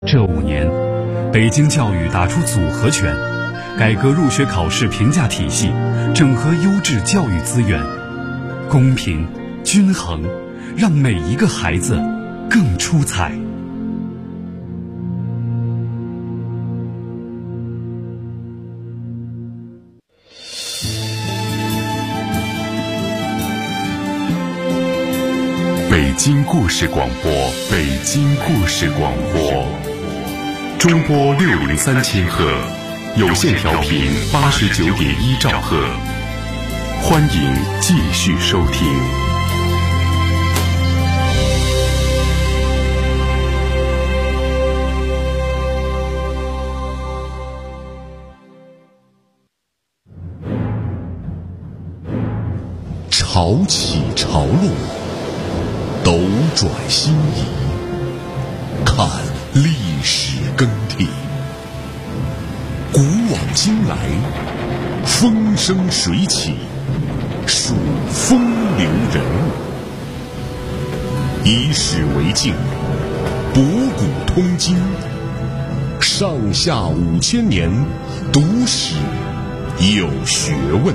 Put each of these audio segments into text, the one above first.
这5年，北京教育打出组合拳，改革入学考试评价体系，整合优质教育资源，公平均衡，让每一个孩子更出彩。 北京故事广播，北京故事广播，中波603千赫，有线调频89.1兆赫，欢迎继续收听。潮起潮落，斗转星移，看历史更替，古往今来，风生水起，数风流人物，以史为镜，博古通今，上下5000年，读史有学问。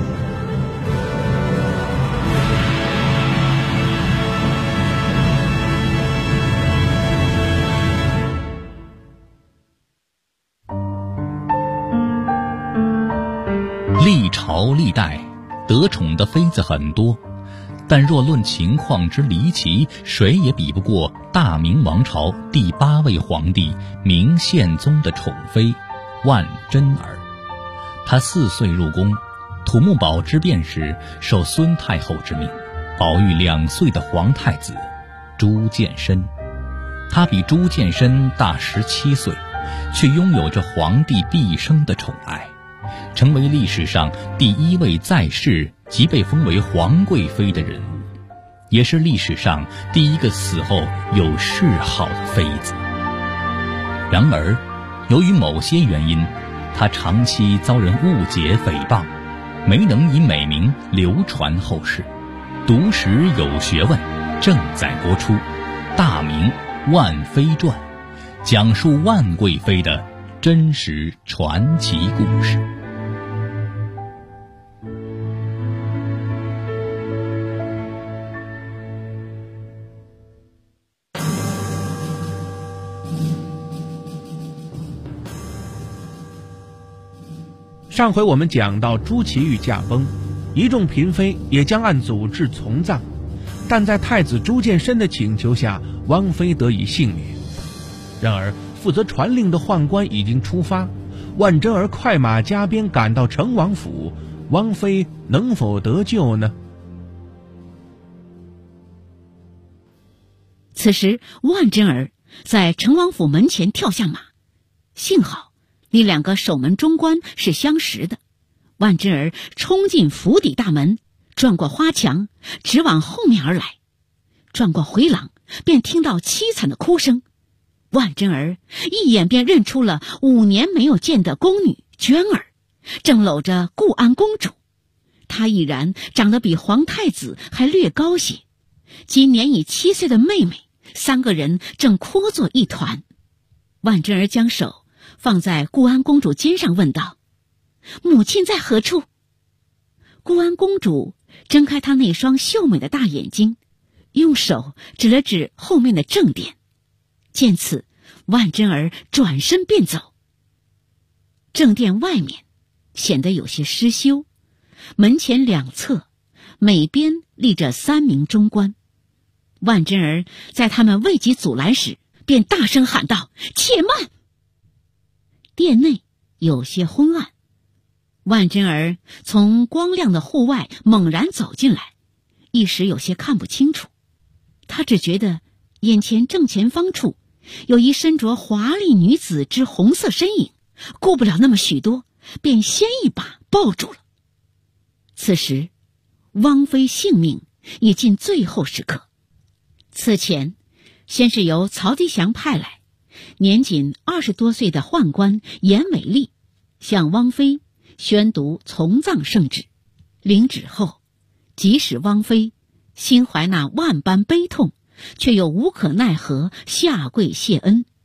历朝历代得宠的妃子很多，但若论情况之离奇，谁也比不过大明王朝第8位皇帝明宪宗的宠妃万贞儿。她4岁入宫，土木堡之变时受孙太后之命，保育2岁的皇太子朱见深。她比朱见深大17岁，却拥有着皇帝毕生的宠爱，成为历史上第1位在世即被封为皇贵妃的人物，也是历史上第1个死后有谥号的妃子。然而，由于某些原因，她长期遭人误解诽谤，没能以美名流传后世。读史有学问正在播出《大明万妃传》，讲述万贵妃的真实传奇故事。 上回我们讲到朱祁钰驾崩，一众嫔妃也将按祖制从葬，但在太子朱见深的请求下，汪妃得以幸免。然而负责传令的宦官已经出发，万贞儿快马加鞭赶到成王府，汪妃能否得救呢？ 此时万贞儿在成王府门前跳下马，幸好那2个守门中官是相识的。万贞儿冲进府邸大门，转过花墙，直往后面而来。转过回廊，便听到凄惨的哭声。万贞儿一眼便认出了5年没有见的宫女娟儿，正搂着固安公主。她已然长得比皇太子还略高些，及年已7岁的妹妹，3个人正哭作一团。万贞儿将手放在固安公主肩上，问道：“母亲在何处？”固安公主睁开她那双秀美的大眼睛，用手指了指后面的正殿。见此，万贞儿转身便走。正殿外面显得有些失修，门前2侧每边立着3名中官。万贞儿在他们未及阻拦时，便大声喊道：“且慢！”殿内有些昏暗，万贞儿从光亮的户外猛然走进来，一时有些看不清楚。他只觉得眼前正前方处有一身着华丽女子之红色身影，顾不了那么许多，便先一把抱住了。此时汪妃性命已近最后时刻。此前先是由曹吉祥派来年仅20多岁的宦官严美丽向汪妃宣读从葬圣旨。领旨后，即使汪妃心怀那万般悲痛，却又无可奈何，下跪谢恩。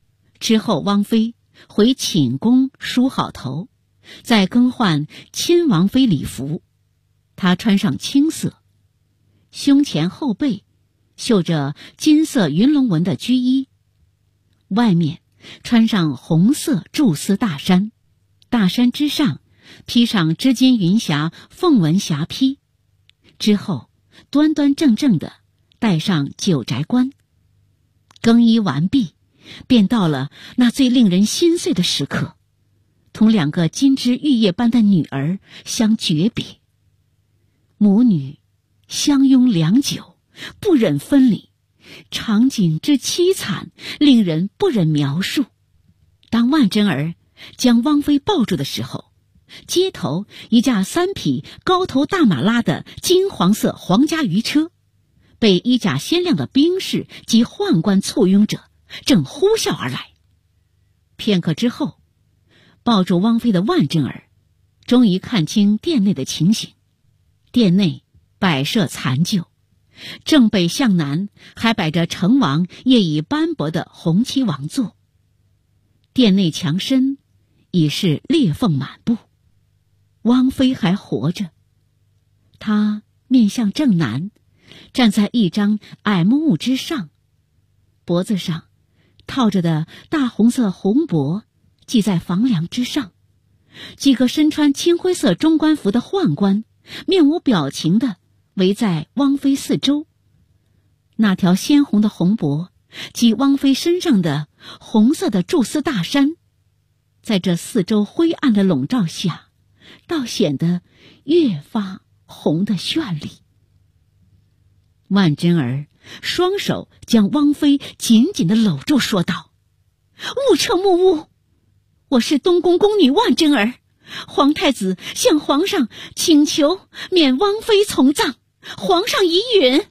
之后，汪妃回寝宫梳好头，再更换亲王妃礼服。她穿上青色，胸前后背绣着金色云龙纹的绢衣，外面穿上红色苎丝大衫，大衫之上披上织金云霞凤纹霞披，之后端端正正地戴上九宅冠。更衣完毕，便到了那最令人心碎的时刻，同2个金枝玉叶般的女儿相诀别。母女相拥良久，不忍分离，场景之凄惨，令人不忍描述。当万贞儿将汪妃抱住的时候，街头一架3匹高头大马拉的金黄色皇家御车，被衣甲鲜亮的兵士及宦官簇拥着，正呼啸而来。片刻之后，抱住汪妃的万贞儿终于看清殿内的情形。殿内摆设残旧，正北向南还摆着成王业已斑驳的红漆王座，殿内墙身已是裂缝满布。汪妃还活着，她面向正南，站在一张矮木屋之上，脖子上套着的大红色红帛系在房梁之上。几个身穿青灰色中官服的宦官面无表情地围在汪妃四周。那条鲜红的红帛及汪妃身上的红色的苎丝大衫，在这四周灰暗的笼罩下，倒显得越发红得绚丽。万贞儿双手将汪妃紧紧地搂住，说道：“勿撤木屋，我是东宫宫女万贞儿，皇太子向皇上请求免汪妃从葬，皇上已允。”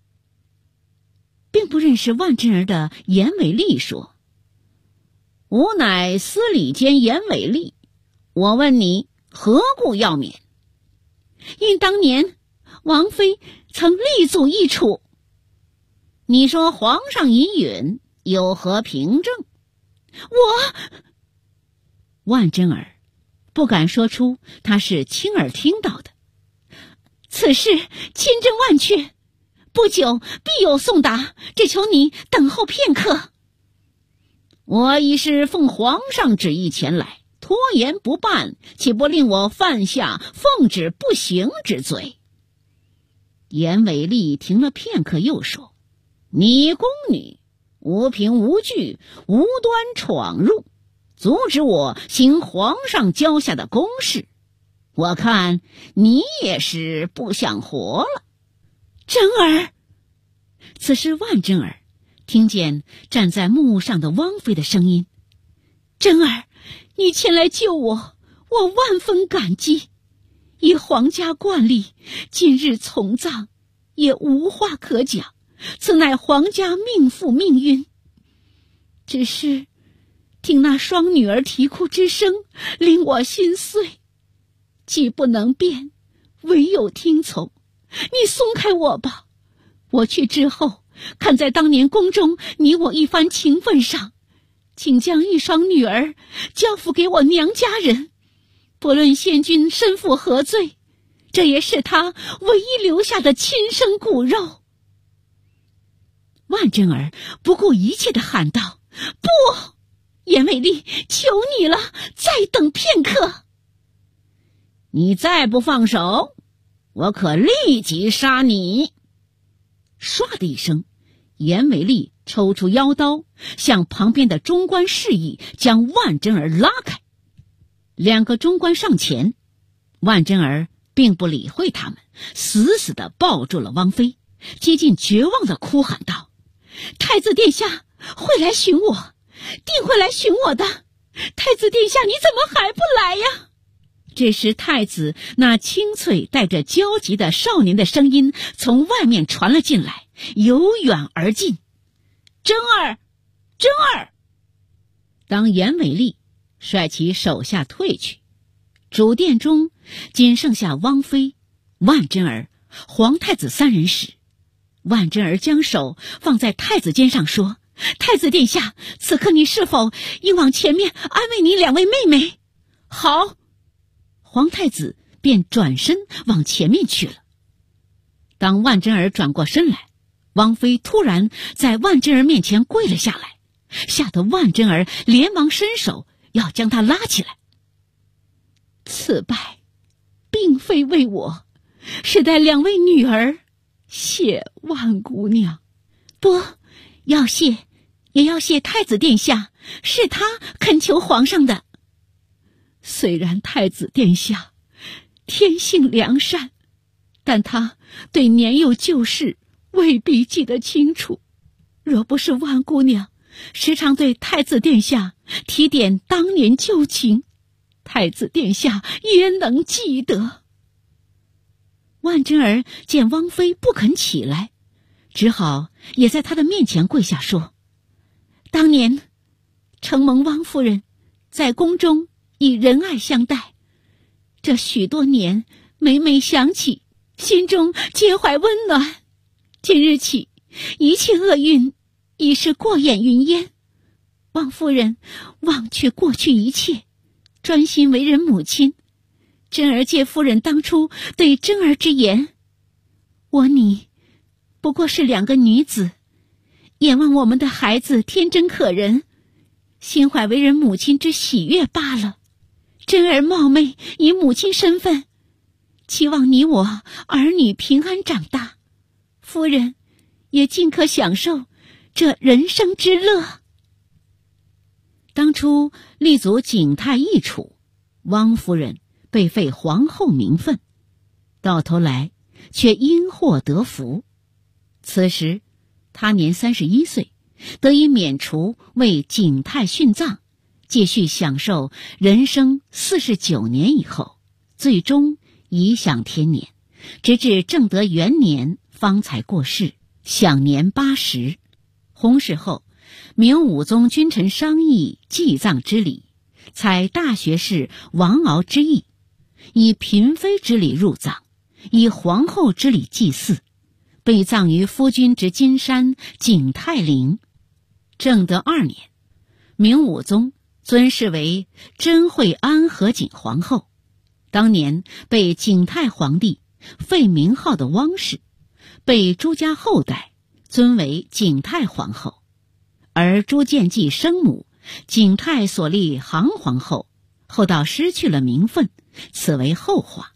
并不认识万贞儿的严伟丽说：“吾乃司礼监严伟丽，我问你何故要免？”“因当年王妃曾力阻易处。”“你说皇上已允，有何凭证？”“万贞儿不敢说出他是亲耳听到的。”“此事千真万确，不久必有送达，只求你等候片刻。”“我已是奉皇上旨意前来，拖延不办，岂不令我犯下奉旨不行之罪？”严伟丽停了片刻，又说：“你宫女无凭无据，无端闯入，阻止我行皇上交下的公事，我看你也是不想活了。”“贞儿！”此时万贞儿听见站在木屋上的汪妃的声音：“贞儿，你前来救我，我万分感激。以皇家惯例，今日从葬也无话可讲，此乃皇家命妇命运。只是听那双女儿啼哭之声，令我心碎，既不能辩，唯有听从。你松开我吧，我去之后，看在当年宫中你我一番情分上，请将一双女儿交付给我娘家人。不论先君身负何罪，这也是他唯一留下的亲生骨肉。”万贞儿不顾一切地喊道：“不！严伟丽，求你了，再等片刻。你再不放手，我可立即杀你！”唰的一声，严伟丽抽出腰刀，向旁边的中官示意将万贞儿拉开。2个中官上前，万贞儿并不理会他们，死死地抱住了汪妃，接近绝望地哭喊道：“太子殿下会来寻我，定会来寻我的。太子殿下，你怎么还不来呀？”这时太子那清脆带着焦急的少年的声音从外面传了进来，由远而近：“贞儿，贞儿！”当严伟丽率其手下退去，主殿中仅剩下汪妃、万贞儿、皇太子3人时，万贞儿将手放在太子肩上说：“ 太子殿下，此刻你是否应往前面安慰你两位妹妹？” 好。 皇太子便转身往前面去了。当万贞儿转过身来，王妃突然在万贞儿面前跪了下来，吓得万贞儿连忙伸手要将她拉起来。此败并非为我，是待两位女儿谢万姑娘。不，要谢也要谢太子殿下，是他恳求皇上的。虽然太子殿下天性良善，但他对年幼旧事未必记得清楚。若不是万姑娘时常对太子殿下提点当年旧情，太子殿下焉能记得？万贞儿见汪妃不肯起来，只好也在她的面前跪下说：“当年承蒙汪夫人在宫中以仁爱相待，这许多年每每想起，心中皆怀温暖。今日起，一切厄运已是过眼云烟。汪夫人忘却过去一切，专心为人母亲。贞儿借夫人当初对贞儿之言，我你不过是两个女子，眼望我们的孩子天真可人，心怀为人母亲之喜悦罢了。贞儿冒昧以母亲身份，期望你我儿女平安长大，夫人也尽可享受这人生之乐。”当初立足景泰易储，汪夫人被废皇后名分，到头来却因祸得福。此时她年31岁，得以免除为景泰殉葬，继续享受人生49年以后，最终颐享天年，直至正德元年方才过世，享年80。薨逝后，明武宗君臣商议祭葬之礼，采大学士王敖之意，以嫔妃之礼入葬，以皇后之礼祭祀，被葬于夫君之金山景泰陵。正德2年，明武宗尊谥为真惠安和景皇后。当年被景泰皇帝废名号的汪氏，被朱家后代尊为景泰皇后，而朱见济生母景泰所立杭皇后，后到失去了名分，此为后话。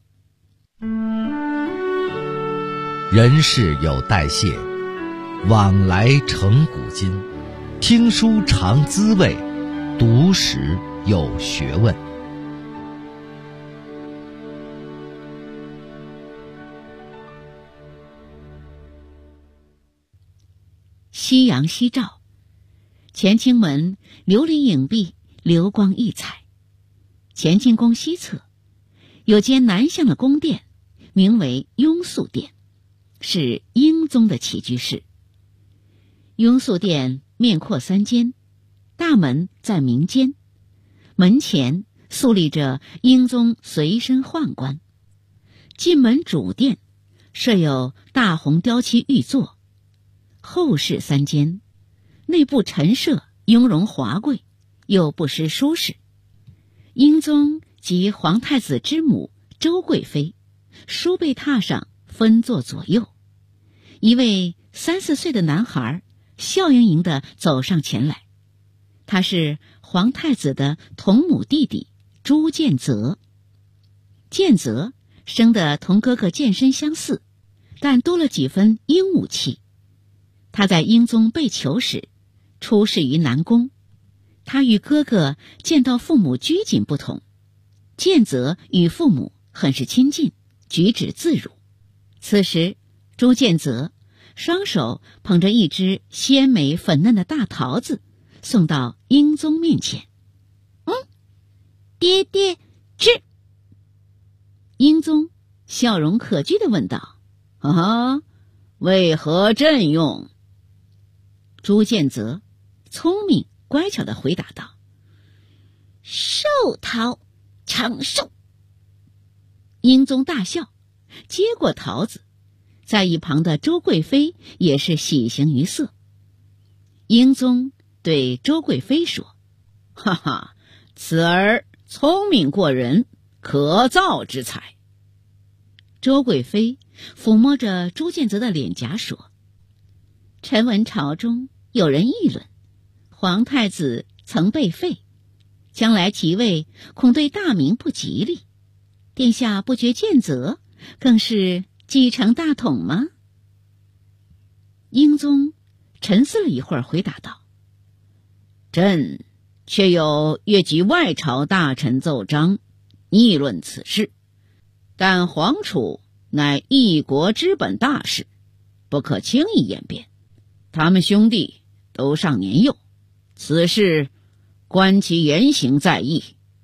人世有代谢，往来成古今。听书尝滋味，读史有学问。 夕阳西照，乾清门琉璃影壁，流光溢彩。乾清宫西侧有间南向的宫殿，名为雍肃殿，是英宗的起居室。雍肃殿面阔3间，大门在明间，门前肃立着英宗随身宦官。进门主殿设有大红雕漆玉座，后室3间，内部陈设雍容华贵，又不失舒适。英宗及皇太子之母周贵妃梳背榻上分坐左右，一位3、4岁的男孩笑盈盈地走上前来，他是皇太子的同母弟弟朱建泽。建泽生得同哥哥建身相似，但多了几分鹦鹉气。他在英宗被囚时出仕于南宫，他与哥哥见到父母拘谨不同，建泽与父母很是亲近，举止自如。此时朱建泽双手捧着一只鲜美粉嫩的大桃子，送到英宗面前。爹爹吃。英宗笑容可掬地问道：为何朕用？朱建泽聪明乖巧地回答道：寿桃长寿。英宗大笑，接过桃子，在一旁的周贵妃也是喜形于色。 英宗对周贵妃说：“哈哈，此儿聪明过人，可造之才。”周贵妃抚摸着朱建则的脸颊说：“臣闻朝中有人议论，皇太子曾被废，将来即位恐对大明不吉利。殿下不觉建则更是继承大统吗？”英宗沉思了一会儿，回答道：“朕却有阅集外朝大臣奏章，议论此事。但皇储乃一国之本大事，不可轻易言辩。他们兄弟都尚年幼，此事观其言行在意。”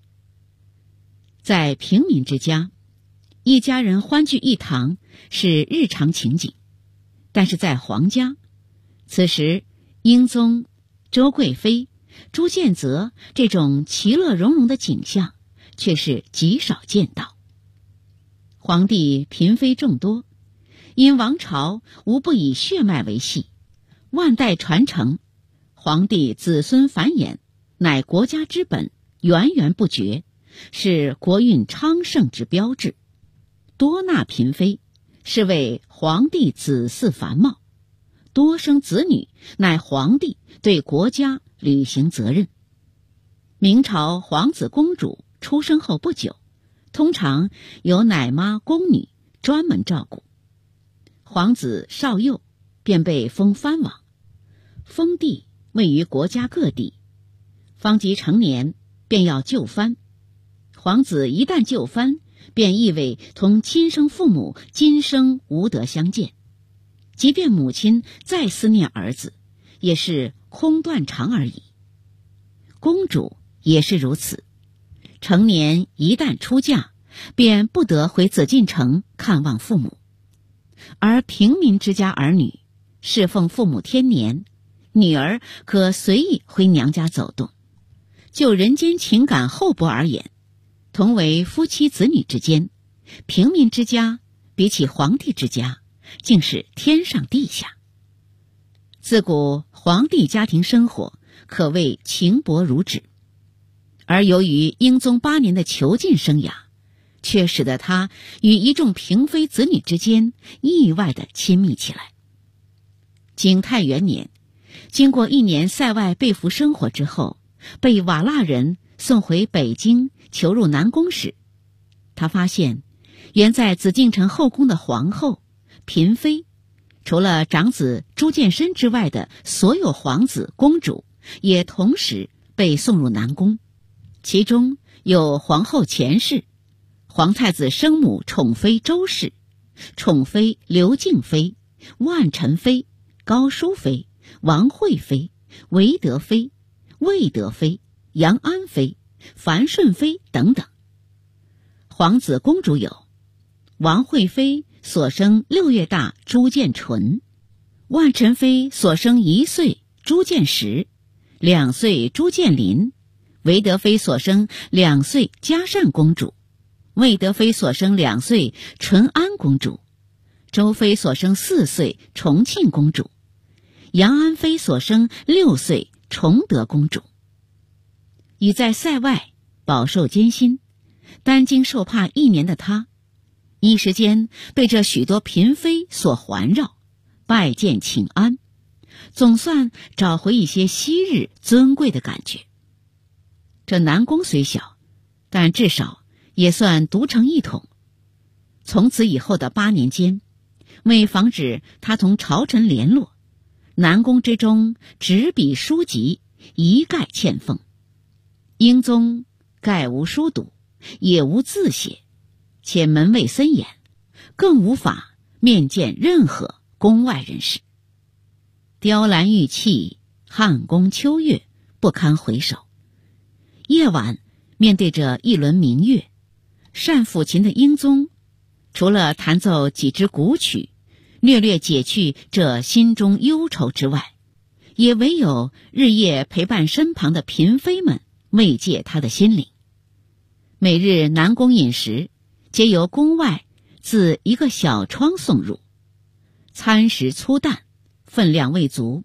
在平民之家，一家人欢聚一堂是日常情景，但是在皇家，此时英宗、周贵妃、朱建则这种其乐融融的景象却是极少见到。皇帝嫔妃众多，因王朝无不以血脉为系，万代传承，皇帝子孙繁衍乃国家之本，源源不绝，是国运昌盛之标志。多纳嫔妃是为皇帝子嗣繁茂，多生子女乃皇帝对国家履行责任。明朝皇子公主出生后不久，通常由奶妈宫女专门照顾。皇子少幼便被封藩王，封地位于国家各地，方及成年便要就藩。皇子一旦就藩，便意味同亲生父母今生无得相见，即便母亲再思念儿子，也是空断肠而已。公主也是如此，成年一旦出嫁，便不得回紫禁城看望父母。而平民之家儿女侍奉父母天年，女儿可随意回娘家走动。就人间情感厚薄而言，同为夫妻子女之间，平民之家比起皇帝之家竟是天上地下。自古皇帝家庭生活可谓情薄如纸，而由于英宗8年的囚禁生涯，却使得他与一众嫔妃子女之间意外地亲密起来。景泰元年，经过1年塞外被俘生活之后，被瓦剌人送回北京囚入南宫时，他发现原在紫禁城后宫的皇后、嫔妃，除了长子朱见深之外的所有皇子公主也同时被送入南宫，其中有皇后钱氏、皇太子生母宠妃周氏、宠妃刘敬妃、万宸妃、高淑妃、王惠妃、韦德妃、魏德妃、杨安妃、樊顺妃等等。皇子公主有王惠妃所生6月大朱见纯，万宸妃所生1岁朱见实，2岁朱见林，韦德妃所生2岁嘉善公主，魏德妃所生2岁淳安公主，周妃所生4岁重庆公主，杨安妃所生6岁崇德公主。已在塞外饱受艰辛，担惊受怕1年的她，一时间被这许多嫔妃所环绕，拜见请安，总算找回一些昔日尊贵的感觉。这南宫虽小，但至少也算独成一统。从此以后的8年间，为防止他同朝臣联络，南宫之中纸笔书籍一概欠奉。英宗概无书读，也无字写，且门卫森严，更无法面见任何宫外人士。雕栏玉砌，汉宫秋月，不堪回首。夜晚面对着一轮明月，善抚琴的英宗，除了弹奏几支古曲，略略解去这心中忧愁之外，也唯有日夜陪伴身旁的嫔妃们慰藉他的心灵。每日南宫饮食皆由宫外自一个小窗送入，餐食粗淡，分量未足，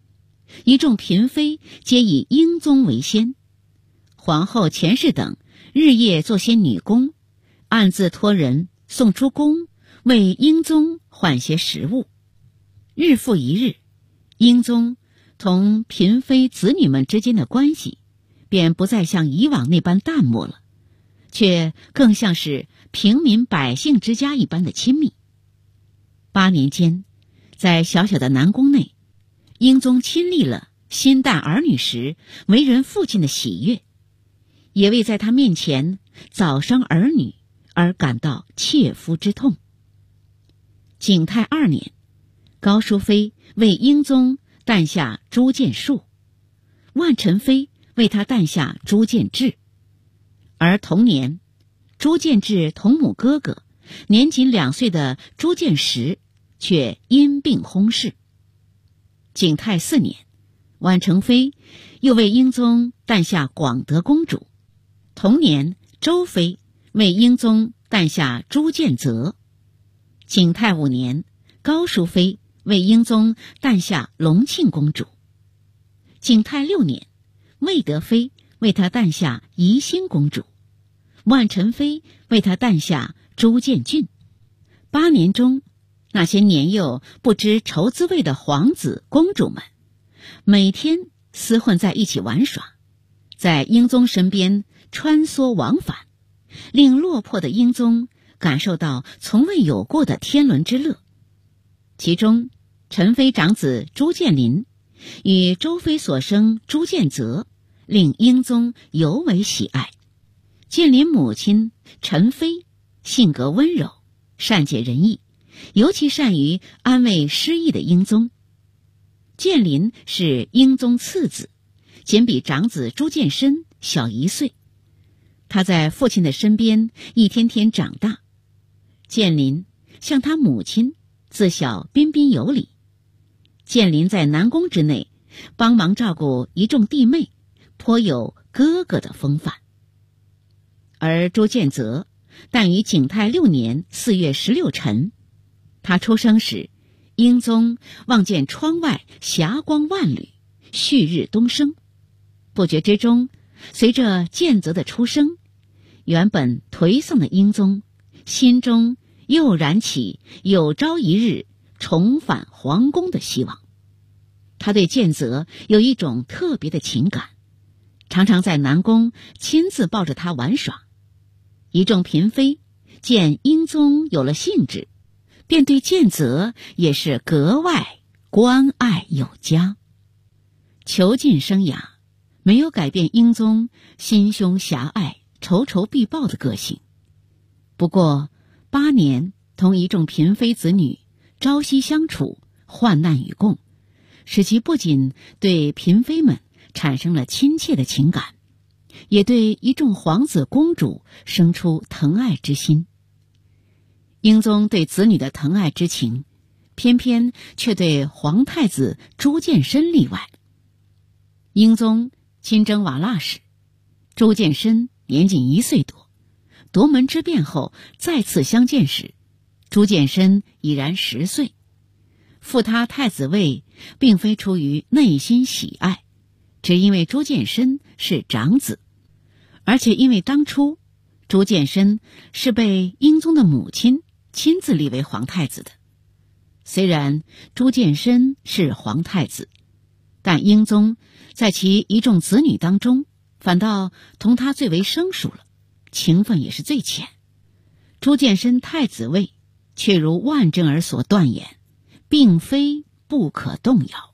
一众嫔妃皆以英宗为先，皇后钱氏等日夜做些女工，暗自托人送出宫，为英宗换些食物。日复一日，英宗同嫔妃子女们之间的关系便不再像以往那般淡漠了，却更像是平民百姓之家一般的亲密。8年间，在小小的南宫内，英宗亲历了心诞儿女时为人父亲的喜悦，也为在他面前早生儿女而感到切肤之痛。景泰2年，高淑妃为英宗诞下朱见述，万宸妃为他诞下朱见志。而同年，朱见志同母哥哥年仅2岁的朱见实却因病薨逝。景泰4年，万宸妃又为英宗诞下广德公主。同年，周妃为英宗诞下朱见泽。景泰5年，高淑妃为英宗诞下隆庆公主。景泰6年，魏德妃为他诞下宜兴公主，万宸妃为他诞下朱见俊。8年中，那些年幼不知愁滋味的皇子公主们，每天厮混在一起玩耍，在英宗身边穿梭往返，令落魄的英宗感受到从未有过的天伦之乐。其中，宸妃长子朱见林与周妃所生朱见泽令英宗尤为喜爱。建林母亲宸妃性格温柔，善解人意，尤其善于安慰失意的英宗。建林是英宗次子，仅比长子朱见深小1岁。他在父亲的身边一天天长大。建林像他母亲，自小彬彬有礼。建林在南宫之内帮忙照顾一众弟妹，颇有哥哥的风范。而朱见泽诞于景泰6年4月16辰，他出生时，英宗望见窗外霞光万缕，旭日东升。不觉之中，随着见泽的出生，原本颓丧的英宗心中又燃起有朝一日重返皇宫的希望。他对建泽有一种特别的情感，常常在南宫亲自抱着他玩耍。一众嫔妃见英宗有了兴致，便对建泽也是格外关爱有加。囚禁生涯没有改变英宗心胸狭隘、仇仇必报的个性。不过8年同一众嫔妃子女朝夕相处，患难与共，使其不仅对嫔妃们产生了亲切的情感，也对一众皇子公主生出疼爱之心。英宗对子女的疼爱之情，偏偏却对皇太子朱见深例外。英宗亲征瓦剌时，朱见深年仅1岁多，夺门之变后再次相见时，朱见深已然10岁。复他太子位并非出于内心喜爱，只因为朱见深是长子，而且因为当初朱见深是被英宗的母亲亲自立为皇太子的。虽然朱见深是皇太子，但英宗在其一众子女当中反倒同他最为生疏了，情分也是最浅。朱见深太子位却如万贞儿所断言，并非不可动摇。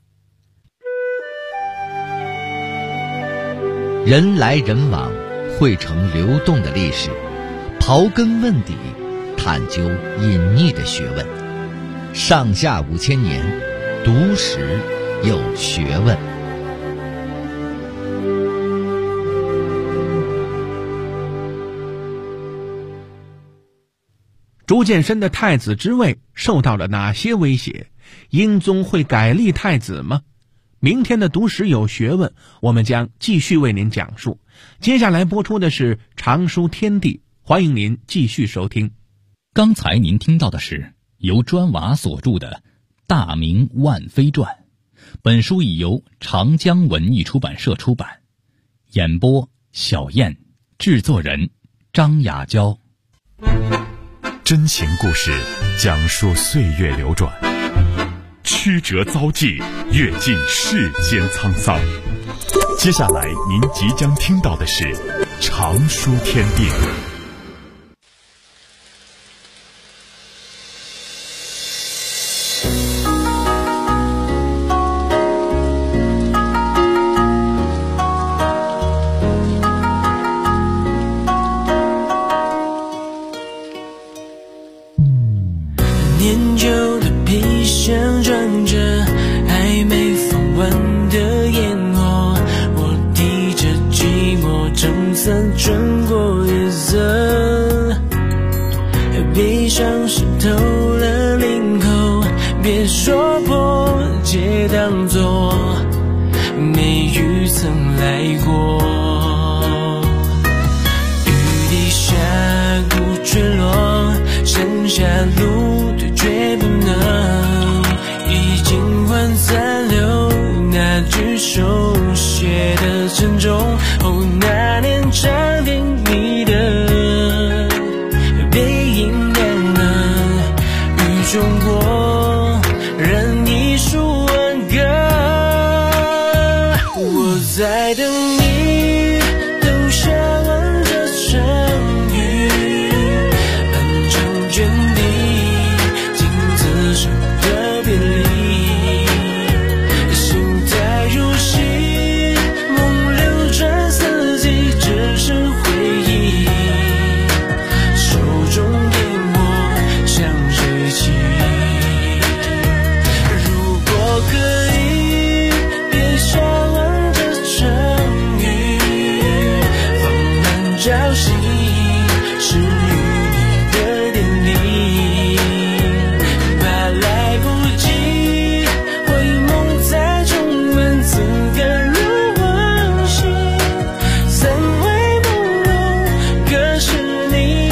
人来人往，汇成流动的历史，刨根问底，探究隐匿的学问。上下5000年，读史有学问。 朱见深的太子之位受到了哪些威胁？英宗会改立太子吗？明天的读史有学问，我们将继续为您讲述。接下来播出的是常书天地，欢迎您继续收听。 刚才您听到的是由砖瓦所著的《大明万妃传》， 本书已由长江文艺出版社出版。演播小燕，制作人张雅娇。 真情故事讲述岁月流转，曲折遭际，阅尽世间沧桑。接下来您即将听到的是常书天地。 年久的皮箱装着还没放完的烟火，我提着寂寞撑伞穿过夜色，悲伤湿透了领口，别说破，皆当作没雨曾来过。雨滴下鼓坠落，剩下路绝不能，已经换残留那句手写的沉重。哦，那年长亭你的背影亮了，雨中过任一书挽歌。我在等你，等下完这场雨，漫长卷地自守的别离，心态如洗，梦流转四季，只剩回忆，手中烟火向谁寄？如果可以，别下完这场雨，放慢朝夕，是与你的点滴。怕来不及回眸，再重温此刻如往昔，三回不容各是你。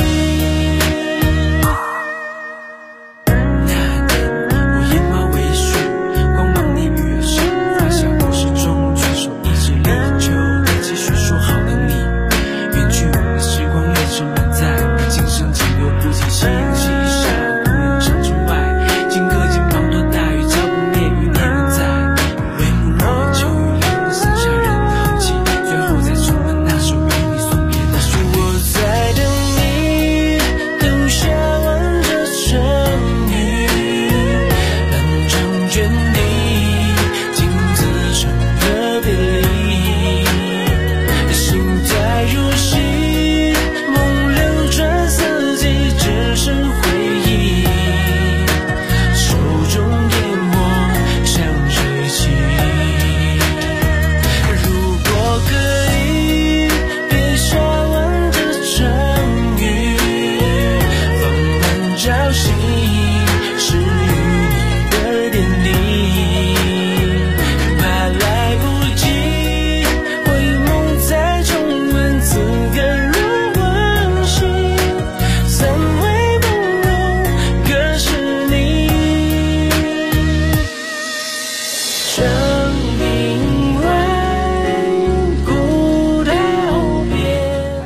那年我眼冒微絮，光芒你越深，发下故事中举手一直力求，再继续说好了你远去的时光越是满载，今生仅有不及夕阳西下，故人长城外，金戈金滂沱大雨浇不灭余年人在，帷幕落秋雨淋，剩下人的痕迹，最后再重温那首与你送别的旋律。我在等你，等下完这场雨，漫长卷地，经自守的别离，心态如洗，梦流转四季，只剩回忆，手中烟火向谁寄？如果可以，别下完这场雨，放慢朝夕，是与你的点滴。怕来不及回眸，再重温此刻如往昔，三回不容各是你。长亭外，古道边。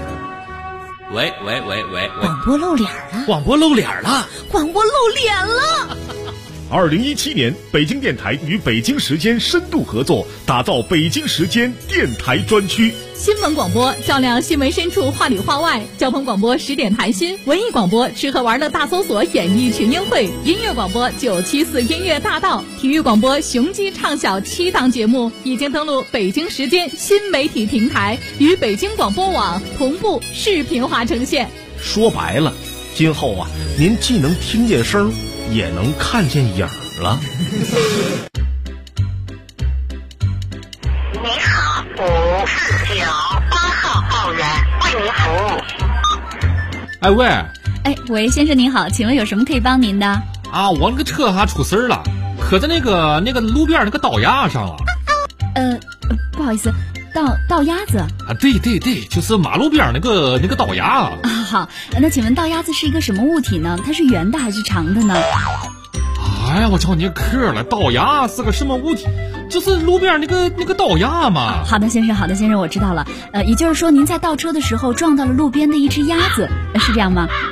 喂， 广播露脸了， 广播露脸了。 广播露脸了。 2017年，北京电台与北京时间深度合作，打造北京时间电台专区。 新闻广播照亮新闻深处，话里话外；交通广播10点谈心，文艺广播吃喝玩乐大搜索演艺群英会，音乐广播974音乐大道，体育广播雄鸡唱晓7档节目已经登录北京时间新媒体平台，与北京广播网同步视频化呈现。 说白了，今后啊，您既能听见声，也能看见影儿了。 你好，549，8号报员为您服务。 哎喂， 哎喂，先生您好，请问有什么可以帮您的？ 啊，我那个车还出事儿了，磕在那个路边那个道牙上了。 不好意思，道鸭子啊，对，就是马路边那个道牙啊。 好，那请问道鸭子是一个什么物体呢？它是圆的还是长的呢？ 啊， 哎呀，我叫你客了，倒牙是个什么物体？就是路边那个倒牙嘛。 好的，先生，好的，先生，我知道了。也就是说您在倒车的时候撞到了路边的一只鸭子，是这样吗？